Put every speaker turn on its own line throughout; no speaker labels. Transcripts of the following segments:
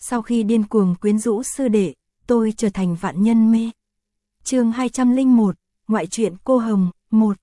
Sau khi điên cuồng quyến rũ sư đệ, tôi trở thành vạn nhân mê. Chương 201, ngoại truyện cô Hồng 1.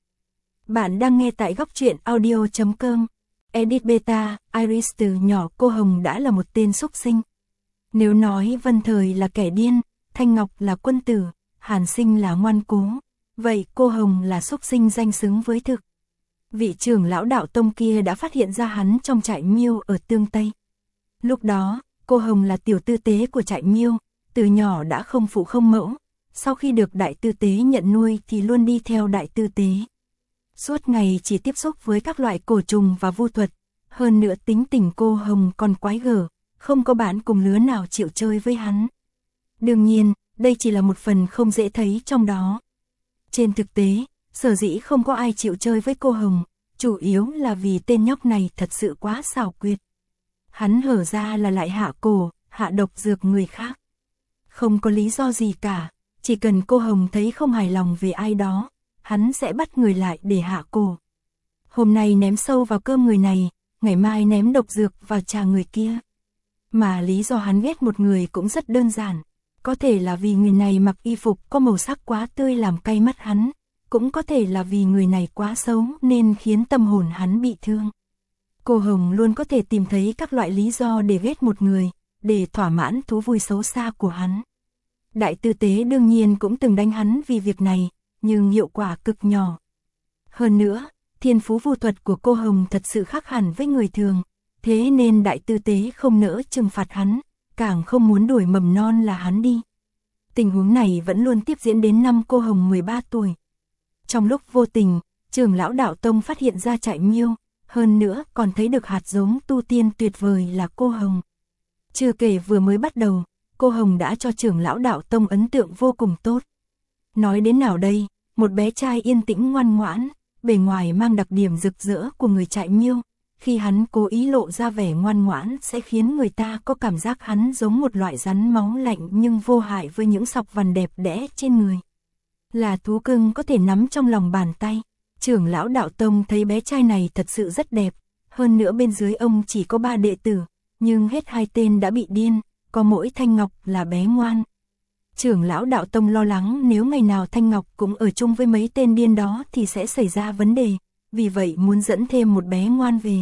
Bạn đang nghe tại góc truyện audio.com. Edit beta, Iris từ nhỏ cô Hồng đã là một tên xúc sinh. Nếu nói Vân Thời là kẻ điên, Thanh Ngọc là quân tử, Hàn Sinh là ngoan cố, vậy cô Hồng là xúc sinh danh xứng với thực. Vị trưởng lão đạo tông kia đã phát hiện ra hắn trong trại miêu ở Tương Tây. Lúc đó, cô Hồng là tiểu tư tế của trại miêu, từ nhỏ đã không phụ không mẫu, sau khi được đại tư tế nhận nuôi thì luôn đi theo đại tư tế. Suốt ngày chỉ tiếp xúc với các loại cổ trùng và vu thuật, hơn nữa tính tình cô Hồng còn quái gở, không có bạn cùng lứa nào chịu chơi với hắn. Đương nhiên, đây chỉ là một phần không dễ thấy trong đó. Trên thực tế, sở dĩ không có ai chịu chơi với cô Hồng, chủ yếu là vì tên nhóc này thật sự quá xảo quyệt. Hắn hở ra là lại hạ cổ, hạ độc dược người khác. Không có lý do gì cả, chỉ cần cô Hồng thấy không hài lòng về ai đó, hắn sẽ bắt người lại để hạ cổ. Hôm nay ném sâu vào cơm người này, ngày mai ném độc dược vào trà người kia. Mà lý do hắn ghét một người cũng rất đơn giản, có thể là vì người này mặc y phục có màu sắc quá tươi làm cay mắt hắn, cũng có thể là vì người này quá xấu nên khiến tâm hồn hắn bị thương. Cô Hồng luôn có thể tìm thấy các loại lý do để ghét một người, để thỏa mãn thú vui xấu xa của hắn. Đại tư tế đương nhiên cũng từng đánh hắn vì việc này, nhưng hiệu quả cực nhỏ. Hơn nữa, thiên phú vu thuật của cô Hồng thật sự khác hẳn với người thường, thế nên đại tư tế không nỡ trừng phạt hắn, càng không muốn đuổi mầm non là hắn đi. Tình huống này vẫn luôn tiếp diễn đến năm cô Hồng 13 tuổi. Trong lúc vô tình, trưởng lão đạo tông phát hiện ra trại miêu, hơn nữa còn thấy được hạt giống tu tiên tuyệt vời là cô Hồng. Chưa kể vừa mới bắt đầu, cô Hồng đã cho trưởng lão đạo tông ấn tượng vô cùng tốt. Nói đến nào đây, một bé trai yên tĩnh ngoan ngoãn, bề ngoài mang đặc điểm rực rỡ của người trại miêu, khi hắn cố ý lộ ra vẻ ngoan ngoãn sẽ khiến người ta có cảm giác hắn giống một loại rắn máu lạnh nhưng vô hại với những sọc vằn đẹp đẽ trên người. Là thú cưng có thể nắm trong lòng bàn tay. Trưởng lão đạo tông thấy bé trai này thật sự rất đẹp, hơn nữa bên dưới ông chỉ có 3 đệ tử, nhưng hết 2 tên đã bị điên, có mỗi Thanh Ngọc là bé ngoan. Trưởng lão đạo tông lo lắng nếu ngày nào Thanh Ngọc cũng ở chung với mấy tên điên đó thì sẽ xảy ra vấn đề, vì vậy muốn dẫn thêm một bé ngoan về.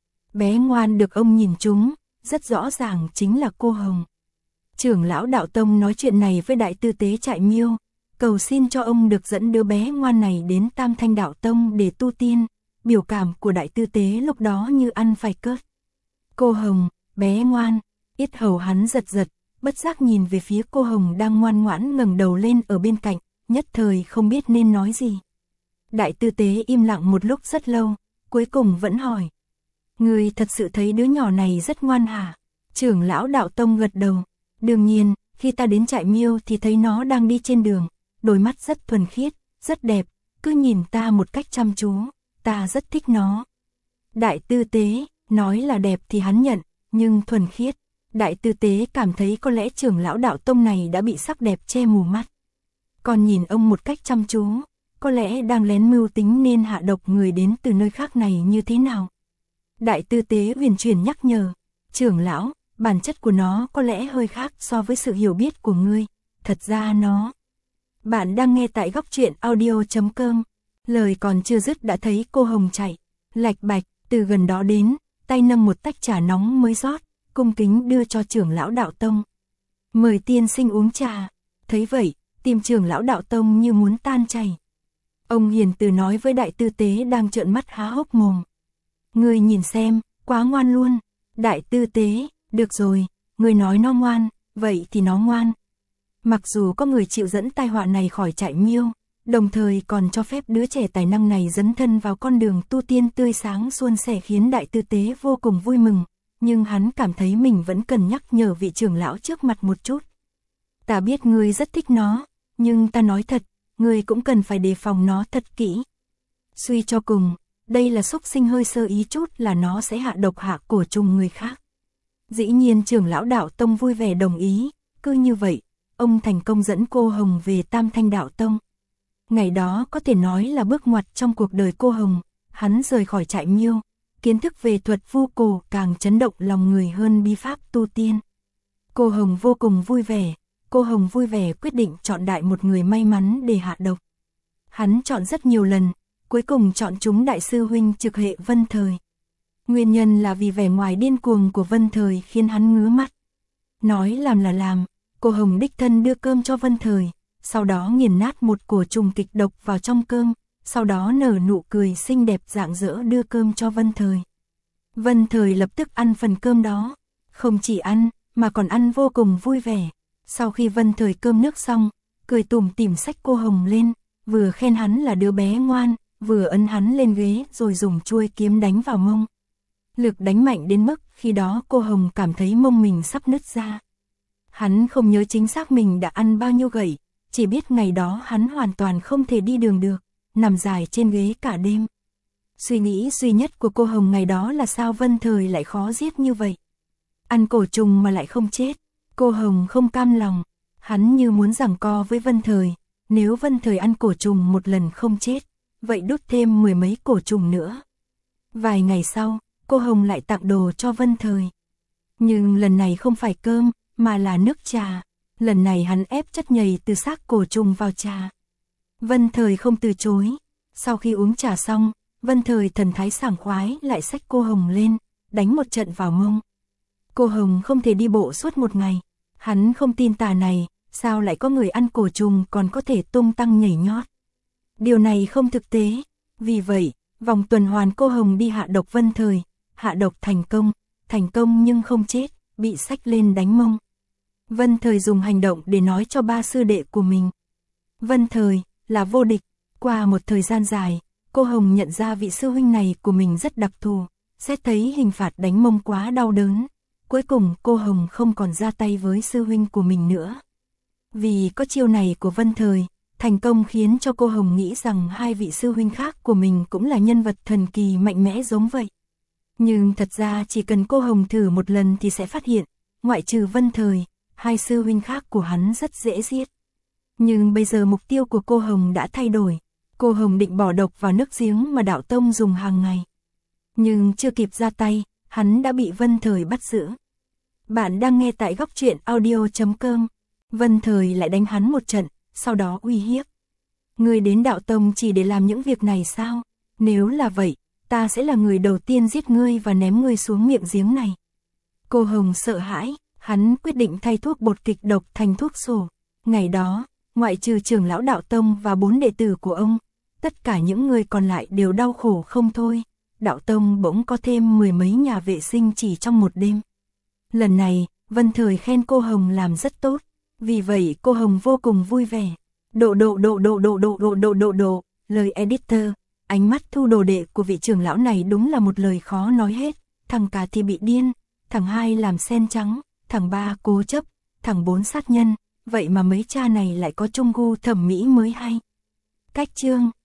Bé ngoan được ông nhìn trúng, rất rõ ràng chính là cô Hồng. Trưởng lão đạo tông nói chuyện này với đại tư tế trại miêu, cầu xin cho ông được dẫn đứa bé ngoan này đến Tam Thanh đạo tông để tu tiên. Biểu cảm của đại tư tế lúc đó như ăn phải cớt. Cô Hồng, bé ngoan, yết hầu hắn giật giật, bất giác nhìn về phía cô Hồng đang ngoan ngoãn ngẩng đầu lên ở bên cạnh, nhất thời không biết nên nói gì. Đại tư tế im lặng một lúc rất lâu, cuối cùng vẫn hỏi. Người thật sự thấy đứa nhỏ này rất ngoan hả? Trưởng lão đạo tông gật đầu. Đương nhiên, khi ta đến trại miêu thì thấy nó đang đi trên đường, đôi mắt rất thuần khiết, rất đẹp, cứ nhìn ta một cách chăm chú, ta rất thích nó. Đại tư tế, nói là đẹp thì hắn nhận, nhưng thuần khiết. Đại tư tế cảm thấy có lẽ trưởng lão đạo tông này đã bị sắc đẹp che mù mắt. Còn nhìn ông một cách chăm chú, có lẽ đang lén mưu tính nên hạ độc người đến từ nơi khác này như thế nào. Đại tư tế huyền chuyển nhắc nhở, trưởng lão, bản chất của nó có lẽ hơi khác so với sự hiểu biết của ngươi, thật ra nó... Bạn đang nghe tại góc truyện audio.com. Lời còn chưa dứt đã thấy cô Hồng chạy, lạch bạch, từ gần đó đến, tay nâng một tách trà nóng mới rót, cung kính đưa cho trưởng lão đạo tông. Mời tiên sinh uống trà. Thấy vậy, tim trưởng lão đạo tông như muốn tan chảy. Ông hiền từ nói với đại tư tế đang trợn mắt há hốc mồm. Ngươi nhìn xem, quá ngoan luôn. Đại tư tế, được rồi, ngươi nói nó ngoan, vậy thì nó ngoan. Mặc dù có người chịu dẫn tai họa này khỏi trại miêu, đồng thời còn cho phép đứa trẻ tài năng này dấn thân vào con đường tu tiên tươi sáng suôn sẻ khiến đại tư tế vô cùng vui mừng, nhưng hắn cảm thấy mình vẫn cần nhắc nhở vị trưởng lão trước mặt một chút. Ta biết ngươi rất thích nó, nhưng ta nói thật, ngươi cũng cần phải đề phòng nó thật kỹ. Suy cho cùng, đây là xúc sinh hơi sơ ý chút là nó sẽ hạ độc hạ cổ trùng người khác. Dĩ nhiên trưởng lão đạo tông vui vẻ đồng ý, cứ như vậy, ông thành công dẫn cô Hồng về Tam Thanh đạo tông. Ngày đó có thể nói là bước ngoặt trong cuộc đời cô Hồng, hắn rời khỏi trại miêu, kiến thức về thuật vu cổ càng chấn động lòng người hơn bí pháp tu tiên. Cô Hồng vô cùng vui vẻ, cô Hồng vui vẻ quyết định chọn đại một người may mắn để hạ độc. Hắn chọn rất nhiều lần, cuối cùng chọn chúng đại sư huynh trực hệ Vân Thời. Nguyên nhân là vì vẻ ngoài điên cuồng của Vân Thời khiến hắn ngứa mắt. Nói làm là làm, cô Hồng đích thân đưa cơm cho Vân Thời, sau đó nghiền nát một cổ trùng kịch độc vào trong cơm, sau đó nở nụ cười xinh đẹp rạng rỡ đưa cơm cho Vân Thời. Vân Thời lập tức ăn phần cơm đó, không chỉ ăn, mà còn ăn vô cùng vui vẻ. Sau khi Vân Thời cơm nước xong, cười tủm tỉm xách cô Hồng lên, vừa khen hắn là đứa bé ngoan, vừa ấn hắn lên ghế rồi dùng chuôi kiếm đánh vào mông. Lực đánh mạnh đến mức khi đó cô Hồng cảm thấy mông mình sắp nứt ra. Hắn không nhớ chính xác mình đã ăn bao nhiêu gậy, chỉ biết ngày đó hắn hoàn toàn không thể đi đường được, nằm dài trên ghế cả đêm. Suy nghĩ duy nhất của cô Hồng ngày đó là sao Vân Thời lại khó giết như vậy. Ăn cổ trùng mà lại không chết, cô Hồng không cam lòng, hắn như muốn giằng co với Vân Thời, nếu Vân Thời ăn cổ trùng một lần không chết, vậy đút thêm 10 mấy cổ trùng nữa. Vài ngày sau, cô Hồng lại tặng đồ cho Vân Thời. Nhưng lần này không phải cơm, mà là nước trà. Lần này hắn ép chất nhầy từ xác cổ trùng vào trà. Vân Thời không từ chối. Sau khi uống trà xong, Vân Thời thần thái sảng khoái lại xách cô Hồng lên, đánh một trận vào mông. Cô Hồng không thể đi bộ suốt một ngày. Hắn không tin tà này, sao lại có người ăn cổ trùng còn có thể tung tăng nhảy nhót. Điều này không thực tế. Vì vậy, vòng tuần hoàn cô Hồng đi hạ độc Vân Thời, hạ độc thành công nhưng không chết, bị xách lên đánh mông. Vân Thời dùng hành động để nói cho ba sư đệ của mình. Vân Thời là vô địch. Qua một thời gian dài, cô Hồng nhận ra vị sư huynh này của mình rất đặc thù, xét thấy hình phạt đánh mông quá đau đớn. Cuối cùng cô Hồng không còn ra tay với sư huynh của mình nữa. Vì có chiêu này của Vân Thời, thành công khiến cho cô Hồng nghĩ rằng hai vị sư huynh khác của mình cũng là nhân vật thần kỳ mạnh mẽ giống vậy. Nhưng thật ra chỉ cần cô Hồng thử một lần thì sẽ phát hiện, ngoại trừ Vân Thời, hai sư huynh khác của hắn rất dễ giết. Nhưng bây giờ mục tiêu của cô Hồng đã thay đổi. Cô Hồng định bỏ độc vào nước giếng mà Đạo Tông dùng hàng ngày. Nhưng chưa kịp ra tay, hắn đã bị Vân Thời bắt giữ. Bạn đang nghe tại góc truyện audio.com. Vân Thời lại đánh hắn một trận, sau đó uy hiếp. Ngươi đến Đạo Tông chỉ để làm những việc này sao? Nếu là vậy, ta sẽ là người đầu tiên giết ngươi và ném ngươi xuống miệng giếng này. Cô Hồng sợ hãi, hắn quyết định thay thuốc bột kịch độc thành thuốc sổ. Ngày đó, ngoại trừ trưởng lão Đạo Tông và 4 đệ tử của ông, tất cả những người còn lại đều đau khổ không thôi. Đạo Tông bỗng có thêm 10 mấy nhà vệ sinh chỉ trong một đêm. Lần này, Vân Thời khen cô Hồng làm rất tốt, vì vậy cô Hồng vô cùng vui vẻ. Lời editor, ánh mắt thu đồ đệ của vị trưởng lão này đúng là một lời khó nói hết. Thằng cả thì bị điên, thằng 2 làm sen trắng, thằng 3 cố chấp, thằng 4 sát nhân, vậy mà mấy cha này lại có chung gu thẩm mỹ mới hay. Cách chương